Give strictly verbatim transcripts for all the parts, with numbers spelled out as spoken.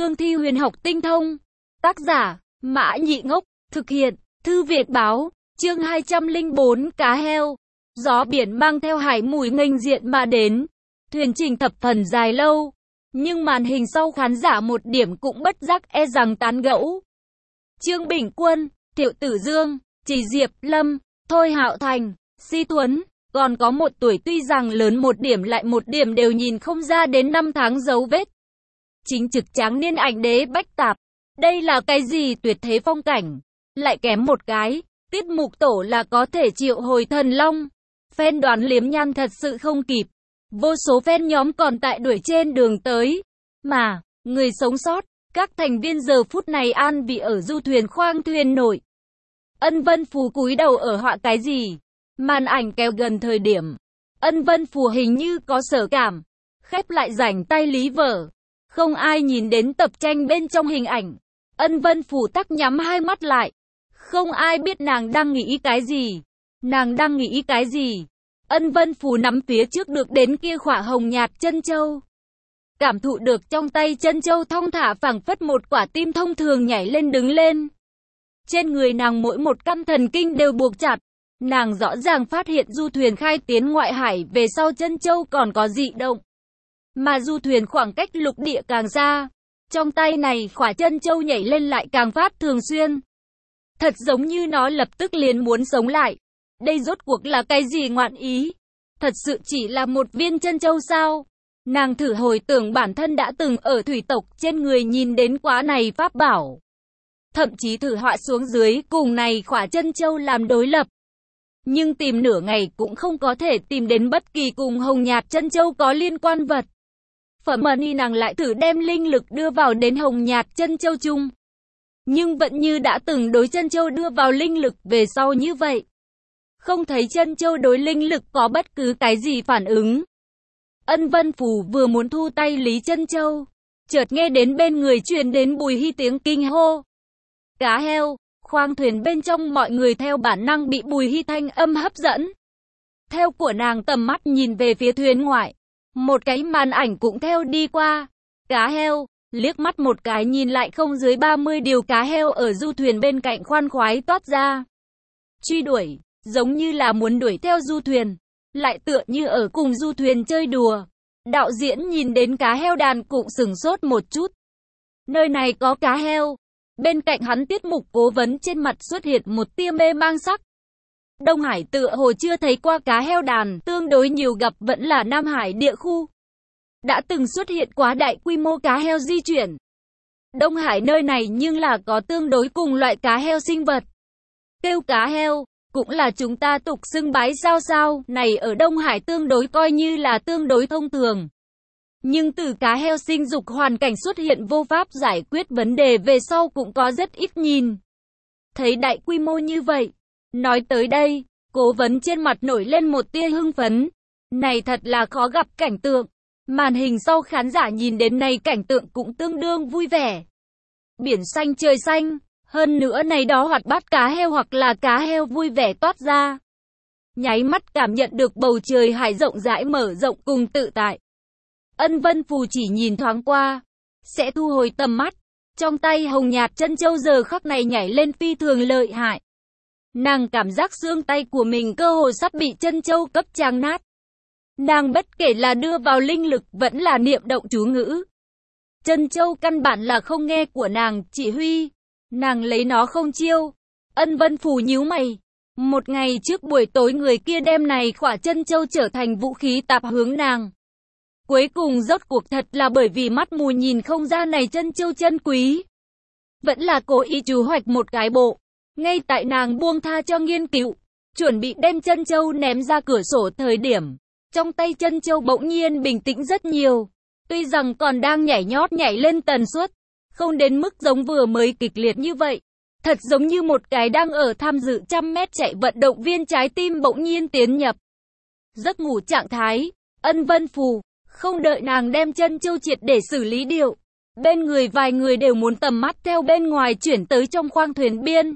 cương thi huyền học tinh thông. Tác giả, Mã Nhị Ngốc, thực hiện, Thư Việt Báo, chương hai trăm lẻ bốn cá heo. Gió biển mang theo hải mùi nghênh diện mà đến. Thuyền trình thập phần dài lâu, nhưng màn hình sau khán giả một điểm cũng bất giác e rằng tán gẫu. Trương Bình Quân, Thiệu Tử Dương, Chỉ Diệp Lâm, Thôi Hạo Thành, Si Tuấn, còn có một tuổi tuy rằng lớn một điểm lại một điểm đều nhìn không ra đến năm tháng dấu vết. Chính trực tráng niên ảnh đế bách tạp. Đây là cái gì tuyệt thế phong cảnh. Lại kém một cái, tiết mục tổ là có thể triệu hồi thần long. Fan đoán liếm nhan thật sự không kịp. Vô số fan nhóm còn tại đuổi trên đường tới. Mà, người sống sót, các thành viên giờ phút này an vị ở du thuyền khoang thuyền nổi. Ân Vân Phù cúi đầu ở họa cái gì? Màn ảnh kéo gần thời điểm. Ân Vân Phù hình như có sở cảm. Khép lại rảnh tay lý vở. Không ai nhìn đến tập tranh bên trong hình ảnh. Ân Vân Phù tắc nhắm hai mắt lại. Không ai biết nàng đang nghĩ cái gì. Nàng đang nghĩ cái gì? Ân Vân Phù nắm phía trước được đến kia khỏa hồng nhạt chân châu. Cảm thụ được trong tay chân châu thong thả phảng phất một quả tim thông thường nhảy lên đứng lên. Trên người nàng mỗi một căn thần kinh đều buộc chặt. Nàng rõ ràng phát hiện du thuyền khai tiến ngoại hải về sau chân châu còn có dị động. Mà du thuyền khoảng cách lục địa càng xa. Trong tay này khỏa chân châu nhảy lên lại càng phát thường xuyên. Thật giống như nó lập tức liền muốn sống lại. Đây rốt cuộc là cái gì ngoạn ý? Thật sự chỉ là một viên chân châu sao? Nàng thử hồi tưởng bản thân đã từng ở thủy tộc trên người nhìn đến quá này pháp bảo. Thậm chí thử họa xuống dưới cùng này khỏa chân châu làm đối lập. Nhưng tìm nửa ngày cũng không có thể tìm đến bất kỳ cùng hồng nhạt chân châu có liên quan vật. Phẩm mani nàng lại thử đem linh lực đưa vào đến hồng nhạt chân châu chung. Nhưng vẫn như đã từng đối chân châu đưa vào linh lực về sau như vậy. Không thấy chân châu đối linh lực có bất cứ cái gì phản ứng. Ân Vân Phù vừa muốn thu tay lý chân châu. Chợt nghe đến bên người truyền đến Bùi Hy tiếng kinh hô. Cá heo, khoang thuyền bên trong mọi người theo bản năng bị Bùi Hy thanh âm hấp dẫn. Theo của nàng tầm mắt nhìn về phía thuyền ngoại. Một cái màn ảnh cũng theo đi qua. Cá heo, liếc mắt một cái nhìn lại không dưới ba mươi điều cá heo ở du thuyền bên cạnh khoan khoái toát ra. Truy đuổi, giống như là muốn đuổi theo du thuyền. Lại tựa như ở cùng du thuyền chơi đùa. Đạo diễn nhìn đến cá heo đàn cũng sửng sốt một chút. Nơi này có cá heo. Bên cạnh hắn tiết mục cố vấn trên mặt xuất hiện một tia mê mang sắc. Đông Hải tựa hồ chưa thấy qua cá heo đàn, tương đối nhiều gặp vẫn là Nam Hải địa khu. Đã từng xuất hiện quá đại quy mô cá heo di chuyển. Đông Hải nơi này nhưng là có tương đối cùng loại cá heo sinh vật. Kêu cá heo, cũng là chúng ta tục xưng bái sao sao, này ở Đông Hải tương đối coi như là tương đối thông thường. Nhưng từ cá heo sinh dục hoàn cảnh xuất hiện vô pháp giải quyết vấn đề về sau cũng có rất ít nhìn. Thấy đại quy mô như vậy. Nói tới đây, cố vấn trên mặt nổi lên một tia hưng phấn. Này thật là khó gặp cảnh tượng. Màn hình sau khán giả nhìn đến này cảnh tượng cũng tương đương vui vẻ. Biển xanh trời xanh, hơn nữa này đó hoạt bát cá heo hoặc là cá heo vui vẻ toát ra. Nháy mắt cảm nhận được bầu trời hải rộng rãi mở rộng cùng tự tại. Ân Vân Phù chỉ nhìn thoáng qua, sẽ thu hồi tầm mắt. Trong tay hồng nhạt chân châu giờ khắc này nhảy lên phi thường lợi hại. Nàng cảm giác xương tay của mình cơ hồ sắp bị chân châu cấp tràng nát. Nàng bất kể là đưa vào linh lực vẫn là niệm động chú ngữ. Chân châu căn bản là không nghe của nàng chỉ huy. Nàng lấy nó không chiêu. Ân Vân Phù nhíu mày. Một ngày trước buổi tối người kia đem này khỏa chân châu trở thành vũ khí tạp hướng nàng. Cuối cùng rốt cuộc thật là bởi vì mắt mù nhìn không ra này chân châu chân quý. Vẫn là cố ý chú hoạch một cái bộ. Ngay tại nàng buông tha cho nghiên cứu, chuẩn bị đem chân châu ném ra cửa sổ thời điểm. Trong tay chân châu bỗng nhiên bình tĩnh rất nhiều. Tuy rằng còn đang nhảy nhót nhảy lên tần suất. Không đến mức giống vừa mới kịch liệt như vậy. Thật giống như một cái đang ở tham dự trăm mét chạy vận động viên trái tim bỗng nhiên tiến nhập. Giấc ngủ trạng thái, Ân Vân Phù. Không đợi nàng đem chân châu triệt để xử lý điệu. Bên người vài người đều muốn tầm mắt theo bên ngoài chuyển tới trong khoang thuyền biên.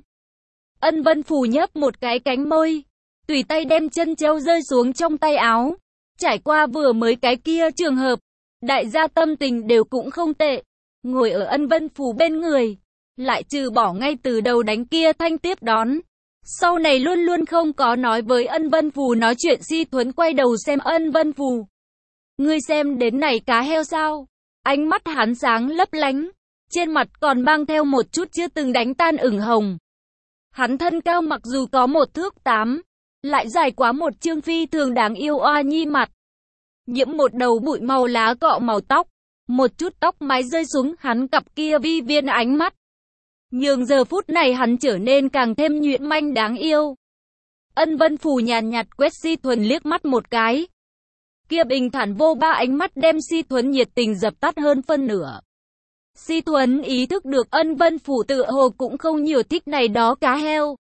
Ân Vân Phù nhấp một cái cánh môi. Tùy tay đem chân châu rơi xuống trong tay áo. Trải qua vừa mới cái kia trường hợp. Đại gia tâm tình đều cũng không tệ. ngồi ở Ân Vân Phù bên người, lại trừ bỏ ngay từ đầu đánh kia thanh tiếp đón. Sau này luôn luôn không có nói với Ân Vân Phù nói chuyện. Si Thuấn quay đầu xem Ân Vân Phù. Ngươi xem đến này cá heo sao? Ánh mắt hắn sáng lấp lánh, trên mặt còn mang theo một chút chưa từng đánh tan ửng hồng. Hắn thân cao mặc dù có một thước tám, lại dài quá một trương phi thường đáng yêu oa nhi mặt. Nhiễm một đầu bụi màu lá cọ màu tóc, một chút tóc mái rơi xuống hắn cặp kia vi viên ánh mắt. Nhưng giờ phút này hắn trở nên càng thêm nhuyễn manh đáng yêu. Ân Vân Phù nhàn nhạt quét Si Thuần liếc mắt một cái. Kia bình thản vô ba ánh mắt đem Si Thuần nhiệt tình dập tắt hơn phân nửa. Si Thuần ý thức được Ân Vân Phù tự hồ cũng không nhiều thích này đó cá heo.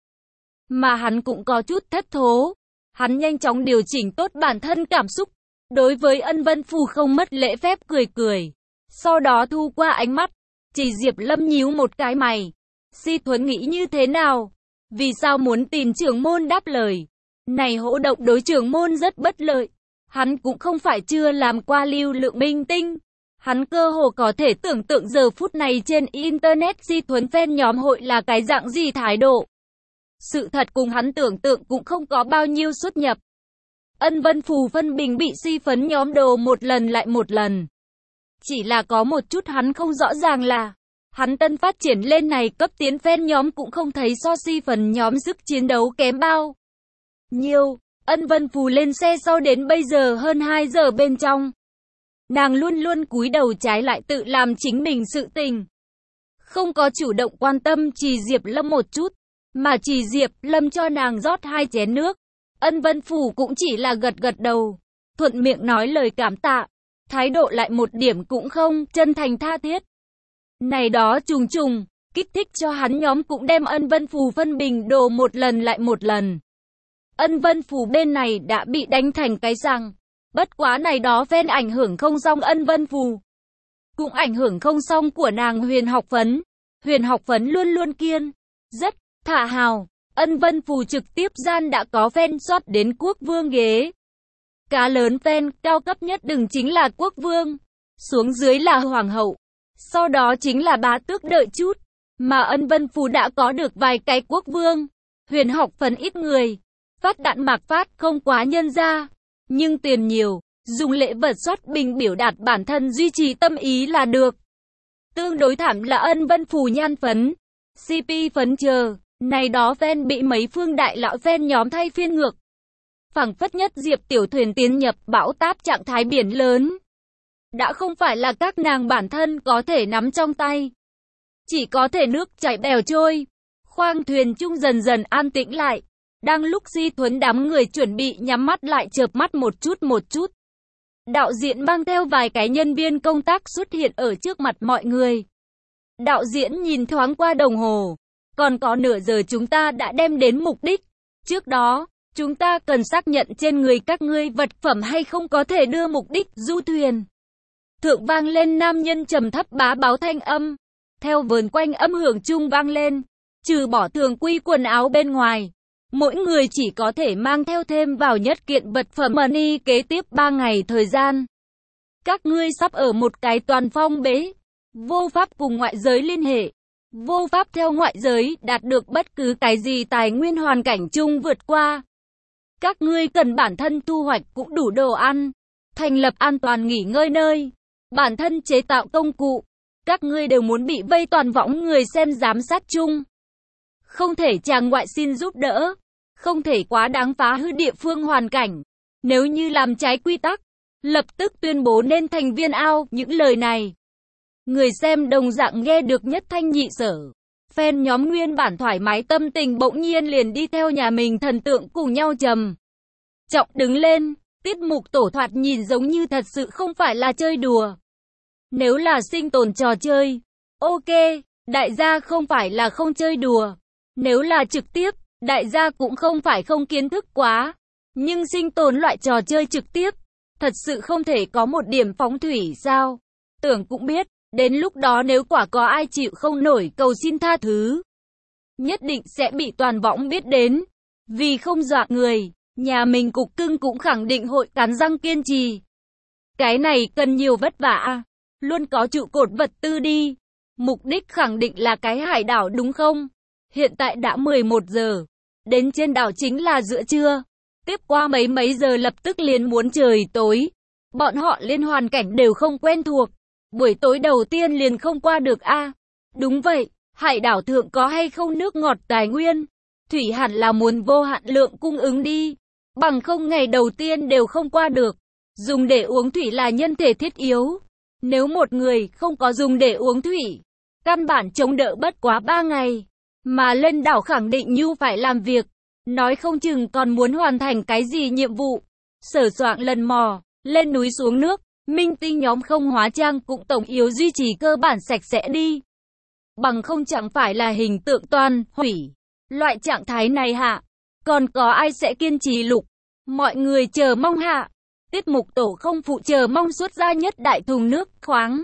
Mà hắn cũng có chút thất thố. Hắn nhanh chóng điều chỉnh tốt bản thân cảm xúc. Đối với Ân Vân Phù không mất lễ phép cười cười. Sau đó thu qua ánh mắt. Chỉ Diệp Lâm nhíu một cái mày. Si Thuần nghĩ như thế nào? Vì sao muốn tìm trưởng môn đáp lời? Này hỗ động đối trưởng môn rất bất lợi. Hắn cũng không phải chưa làm qua lưu lượng minh tinh. Hắn cơ hồ có thể tưởng tượng giờ phút này trên Internet Si Thuần fan nhóm hội là cái dạng gì thái độ. Sự thật cùng hắn tưởng tượng cũng không có bao nhiêu xuất nhập. Ân Vân Phù phân bình bị Si phấn nhóm đồ một lần lại một lần. Chỉ là có một chút hắn không rõ ràng là hắn tân phát triển lên này cấp tiến fan nhóm cũng không thấy so Si phần nhóm sức chiến đấu kém bao nhiêu. Ân Vân Phù lên xe sau đến bây giờ hơn hai giờ bên trong. Nàng luôn luôn cúi đầu trái lại tự làm chính mình sự tình. Không có chủ động quan tâm Trì Diệp Lâm một chút, mà Trì Diệp Lâm cho nàng rót hai chén nước. Ân Vân Phù cũng chỉ là gật gật đầu, thuận miệng nói lời cảm tạ, thái độ lại một điểm cũng không chân thành tha thiết. Này đó trùng trùng, kích thích cho hắn nhóm cũng đem Ân Vân Phù phân bình đồ một lần lại một lần. Ân Vân Phù bên này đã bị đánh thành cái răng. Bất quá này đó fan ảnh hưởng không xong Ân Vân Phù. Cũng ảnh hưởng không xong của nàng Huyền Học Phấn. Huyền Học Phấn luôn luôn kiên, rất thả hào. Ân Vân Phù trực tiếp gian đã có fan soát đến quốc vương ghế. Cá lớn fan cao cấp nhất đừng chính là quốc vương. Xuống dưới là hoàng hậu. Sau đó chính là bá tước đợi chút. Mà Ân Vân Phù đã có được vài cái quốc vương. Huyền Học Phấn ít người. Phát đạn mạc phát không quá nhân ra. Nhưng tiền nhiều, dùng lễ vật soát bình biểu đạt bản thân duy trì tâm ý là được. Tương đối thảm là Ân Vân Phù nhan phấn, xê pê phấn chờ, này đó fan bị mấy phương đại lão fan nhóm thay phiên ngược. Phẳng phất nhất Diệp Tiểu Thuyền tiến nhập bão táp trạng thái biển lớn. Đã không phải là các nàng bản thân có thể nắm trong tay. Chỉ có thể nước chảy bèo trôi. Khoang thuyền chung dần dần an tĩnh lại. Đang lúc Si Thuấn đám người chuẩn bị nhắm mắt lại chợp mắt một chút một chút. Đạo diễn mang theo vài cái nhân viên công tác xuất hiện ở trước mặt mọi người. Đạo diễn nhìn thoáng qua đồng hồ. Còn có nửa giờ chúng ta đã đem đến mục đích. Trước đó, chúng ta cần xác nhận trên người các ngươi vật phẩm hay không có thể đưa mục đích du thuyền. Thượng vang lên nam nhân trầm thấp bá báo thanh âm. Theo vườn quanh âm hưởng chung vang lên. Trừ bỏ thường quy quần áo bên ngoài. Mỗi người chỉ có thể mang theo thêm vào nhất kiện vật phẩm money kế tiếp ba ngày thời gian. Các ngươi sắp ở một cái toàn phong bế. Vô pháp cùng ngoại giới liên hệ. Vô pháp theo ngoại giới đạt được bất cứ cái gì tài nguyên hoàn cảnh chung vượt qua. Các ngươi cần bản thân thu hoạch cũng đủ đồ ăn. Thành lập an toàn nghỉ ngơi nơi. Bản thân chế tạo công cụ. Các ngươi đều muốn bị vây toàn võng người xem giám sát chung. Không thể chàng ngoại xin giúp đỡ. Không thể quá đáng phá hư địa phương hoàn cảnh. Nếu như làm trái quy tắc, lập tức tuyên bố nên thành viên ao. Những lời này, người xem đồng dạng nghe được nhất thanh nhị sở. Fan nhóm nguyên bản thoải mái tâm tình bỗng nhiên liền đi theo nhà mình thần tượng cùng nhau trầm trọng đứng lên. Tiết mục tổ thoạt nhìn giống như thật sự không phải là chơi đùa. Nếu là sinh tồn trò chơi, ok, đại gia không phải là không chơi đùa. Nếu là trực tiếp, đại gia cũng không phải không kiến thức quá. Nhưng sinh tồn loại trò chơi trực tiếp, thật sự không thể có một điểm phóng thủy sao? Tưởng cũng biết, đến lúc đó nếu quả có ai chịu không nổi cầu xin tha thứ, nhất định sẽ bị toàn võng biết đến. Vì không dọa người, nhà mình cục cưng cũng khẳng định hội cắn răng kiên trì. Cái này cần nhiều vất vả. luôn có trụ cột vật tư đi. Mục đích khẳng định là cái hải đảo đúng không? Hiện tại đã mười một giờ. Đến trên đảo chính là giữa trưa. Tiếp qua mấy mấy giờ lập tức liền muốn trời tối. Bọn họ liên hoàn cảnh đều không quen thuộc. Buổi tối đầu tiên liền không qua được a. À, đúng vậy, hải đảo thượng có hay không nước ngọt tài nguyên? Thủy hẳn là muốn vô hạn lượng cung ứng đi. Bằng không ngày đầu tiên đều không qua được. Dùng để uống thủy là nhân thể thiết yếu. Nếu một người không có dùng để uống thủy, căn bản chống đỡ bất quá ba ngày. Mà lên đảo khẳng định như phải làm việc. Nói không chừng còn muốn hoàn thành cái gì nhiệm vụ. Sở soạn lần mò, lên núi xuống nước. Minh tinh nhóm không hóa trang cũng tổng yếu duy trì cơ bản sạch sẽ đi. Bằng không chẳng phải là hình tượng toàn hủy. Loại trạng thái này hạ. Còn có ai sẽ kiên trì lục? Mọi người chờ mong hạ. Tiết mục tổ không phụ chờ mong xuất ra nhất đại thùng nước khoáng.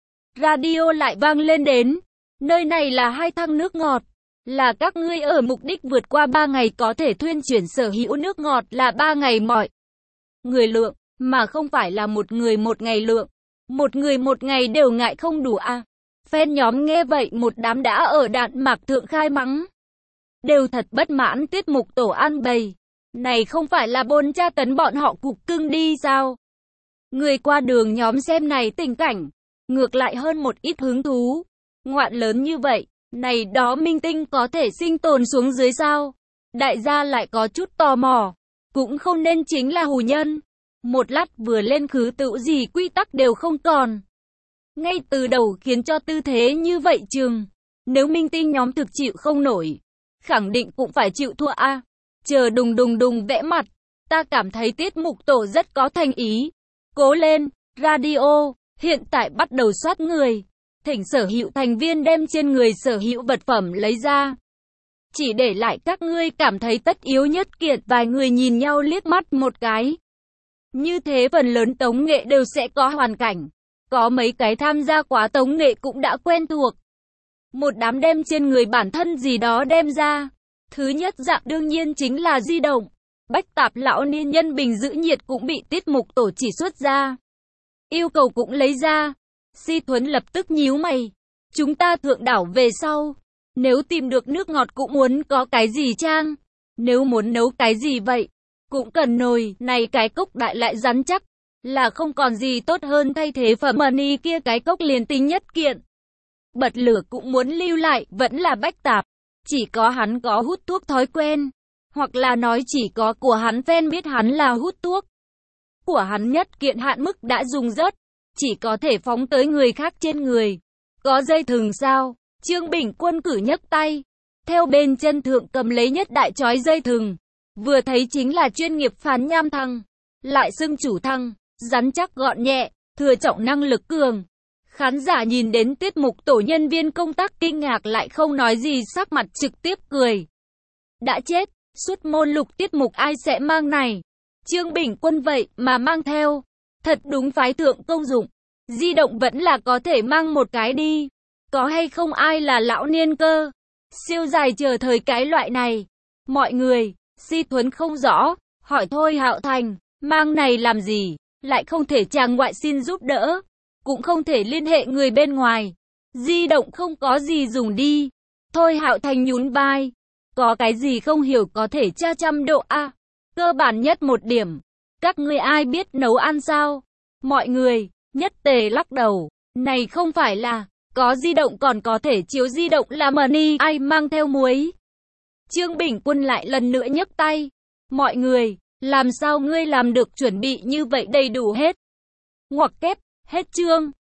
Radio lại vang lên đến. Nơi này là hai thang nước ngọt. Là các ngươi ở mục đích vượt qua ba ngày có thể thuyên chuyển sở hữu nước ngọt là ba ngày mọi người lượng. Mà không phải là một người một ngày lượng. Một người một ngày đều ngại không đủ à. Fan nhóm nghe vậy một đám đã ở đạn mạc thượng khai mắng. Đều thật bất mãn tiết mục tổ an bày. Này không phải là bôn tra tấn bọn họ cục cưng đi sao? Người qua đường nhóm xem này tình cảnh. Ngược lại hơn một ít hứng thú. Ngoạn lớn như vậy. Này đó minh tinh có thể sinh tồn xuống dưới sao? Đại gia lại có chút tò mò. Cũng không nên chính là hù nhân. Một lát vừa lên khứ tự gì quy tắc đều không còn. Ngay từ đầu khiến cho tư thế như vậy trường. Nếu minh tinh nhóm thực chịu không nổi, khẳng định cũng phải chịu thua a. À, chờ đùng đùng đùng vẽ mặt. Ta cảm thấy tiết mục tổ rất có thành ý. Cố lên, radio, hiện tại bắt đầu soát người. Thỉnh sở hữu thành viên đem trên người sở hữu vật phẩm lấy ra. Chỉ để lại các ngươi cảm thấy tất yếu nhất kiện vài người nhìn nhau liếc mắt một cái. Như thế phần lớn tống nghệ đều sẽ có hoàn cảnh. Có mấy cái tham gia quá tống nghệ cũng đã quen thuộc. Một đám đem trên người bản thân gì đó đem ra. Thứ nhất dạng đương nhiên chính là di động. Bách tạp lão niên nhân bình giữ nhiệt cũng bị tiết mục tổ chỉ xuất ra. Yêu cầu cũng lấy ra. Si Thuấn lập tức nhíu mày. Chúng ta thượng đảo về sau. Nếu tìm được nước ngọt cũng muốn có cái gì trang. Nếu muốn nấu cái gì vậy? Cũng cần nồi, này cái cốc đại lại rắn chắc. Là không còn gì tốt hơn thay thế phẩm money kia cái cốc liền tính nhất kiện. Bật lửa cũng muốn lưu lại, vẫn là bách tạp. Chỉ có hắn có hút thuốc thói quen. Hoặc là nói chỉ có của hắn fan biết hắn là hút thuốc. Của hắn nhất kiện hạn mức đã dùng rớt. Chỉ có thể phóng tới người khác trên người. Có dây thừng sao? Trương Bình Quân cử nhấc tay. Theo bên chân thượng cầm lấy nhất đại chói dây thừng. Vừa thấy chính là chuyên nghiệp phán nham thăng. Lại xưng chủ thăng. Rắn chắc gọn nhẹ. Thừa trọng năng lực cường. Khán giả nhìn đến tiết mục tổ nhân viên công tác kinh ngạc lại không nói gì sắc mặt trực tiếp cười. Đã chết. Suốt môn lục tiết mục ai sẽ mang này? Trương Bình Quân vậy mà mang theo. Thật đúng phái thượng công dụng. Di động vẫn là có thể mang một cái đi. Có hay không ai là lão niên cơ? Siêu dài chờ thời cái loại này. Mọi người, Si Thuấn không rõ. Hỏi thôi Hạo Thành, mang này làm gì? Lại không thể chàng ngoại xin giúp đỡ. Cũng không thể liên hệ người bên ngoài. Di động không có gì dùng đi. Thôi Hạo Thành nhún vai. Có cái gì không hiểu có thể tra trăm độ a. À, cơ bản nhất một điểm. Các ngươi ai biết nấu ăn sao? Mọi người, nhất tề lắc đầu. Này không phải là, có di động còn có thể chiếu di động là money ai mang theo muối. Trương Bình Quân lại lần nữa nhấc tay. Mọi người, làm sao ngươi làm được chuẩn bị như vậy đầy đủ hết? Ngoặc kép, hết chương.